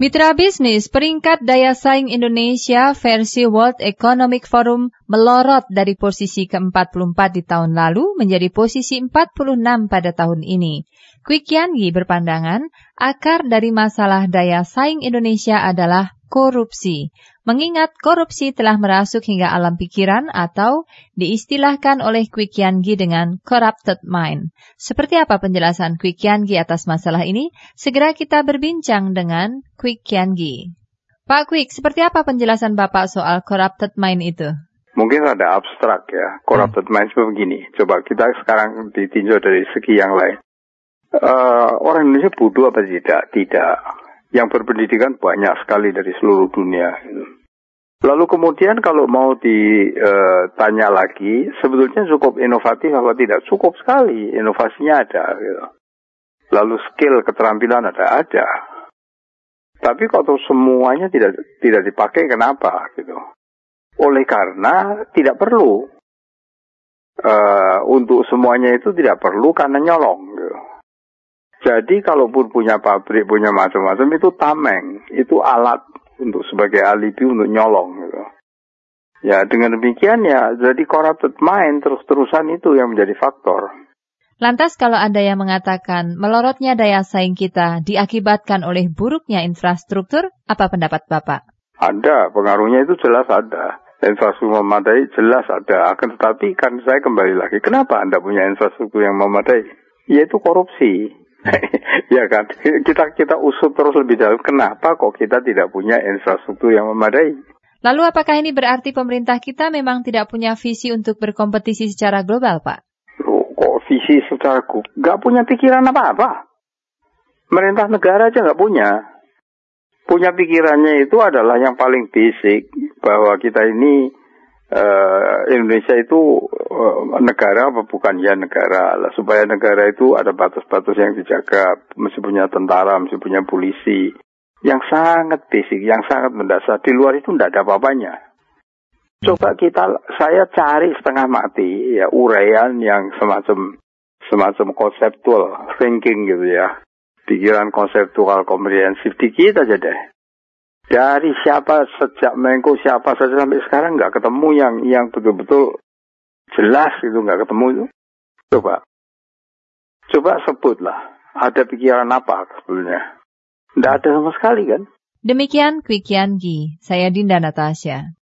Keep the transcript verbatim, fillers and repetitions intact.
Mitra bisnis, peringkat daya saing Indonesia versi World Economic Forum melorot dari posisi ke empat puluh empat di tahun lalu menjadi posisi empat puluh enam pada tahun ini. Kwik Kian Gi berpandangan, akar dari masalah daya saing Indonesia adalah korupsi. Mengingat korupsi telah merasuk hingga alam pikiran atau diistilahkan oleh Kwik Kian Gi dengan corrupted mind. Seperti apa penjelasan Kwik Kian Gi atas masalah ini? Segera kita berbincang dengan Kwik Kian Gi. Pak Kwik, seperti apa penjelasan Bapak soal corrupted mind itu? Mungkin ada abstrak ya. Corrupted hmm. mind seperti begini. Coba kita sekarang ditinjau dari segi yang lain. Uh, orang Indonesia bodoh apa tidak? Tidak. Yang berpendidikan banyak sekali dari seluruh dunia. Lalu kemudian kalau mau ditanya uh, lagi, sebetulnya cukup inovatif apa tidak? Cukup sekali, inovasinya ada. Gitu. Lalu skill, keterampilan ada, ada. Tapi kalau semuanya tidak tidak dipakai, kenapa? Gitu. Oleh karena tidak perlu. Uh, untuk semuanya itu tidak perlu karena nyolong. Gitu. Jadi kalaupun punya pabrik, punya macam-macam, itu tameng. Itu alat untuk sebagai alibi untuk nyolong. Gitu. Ya dengan demikian ya, jadi corrupted mind terus-terusan itu yang menjadi faktor. Lantas kalau ada yang mengatakan melorotnya daya saing kita diakibatkan oleh buruknya infrastruktur, apa pendapat Bapak? Ada, pengaruhnya itu jelas ada. Infrastruktur memadai jelas ada. Akan tetapi kan saya kembali lagi, kenapa Anda punya infrastruktur yang memadai? Yaitu korupsi. Ya kan, kita kita usut terus lebih dalam. Kenapa kok kita tidak punya infrastruktur yang memadai? Lalu apakah ini berarti pemerintah kita memang tidak punya visi untuk berkompetisi secara global, Pak? Loh, kok visi secara global? Nggak punya pikiran apa-apa. Pemerintah negara aja nggak punya. Punya pikirannya itu adalah yang paling basic, bahwa kita ini Uh, Indonesia itu uh, negara apa bukan ya negara lah, supaya negara itu ada batas-batas yang dijaga, mesti punya tentara, mesti punya polisi, yang sangat basic, yang sangat mendasar. Di luar itu tidak ada apa-apanya. Coba kita, saya cari setengah mati ya uraian yang semacam semacam konseptual thinking gitu ya, pikiran konseptual komprehensif dikit aja deh. Dari siapa sejak Menko siapa saja sampai sekarang nggak ketemu yang yang betul-betul jelas itu, nggak ketemu itu. Coba, coba sebutlah ada pikiran apa sebetulnya? Nggak ada sama sekali kan? Demikian Kwik Kian Gi, saya Dinda Natasha.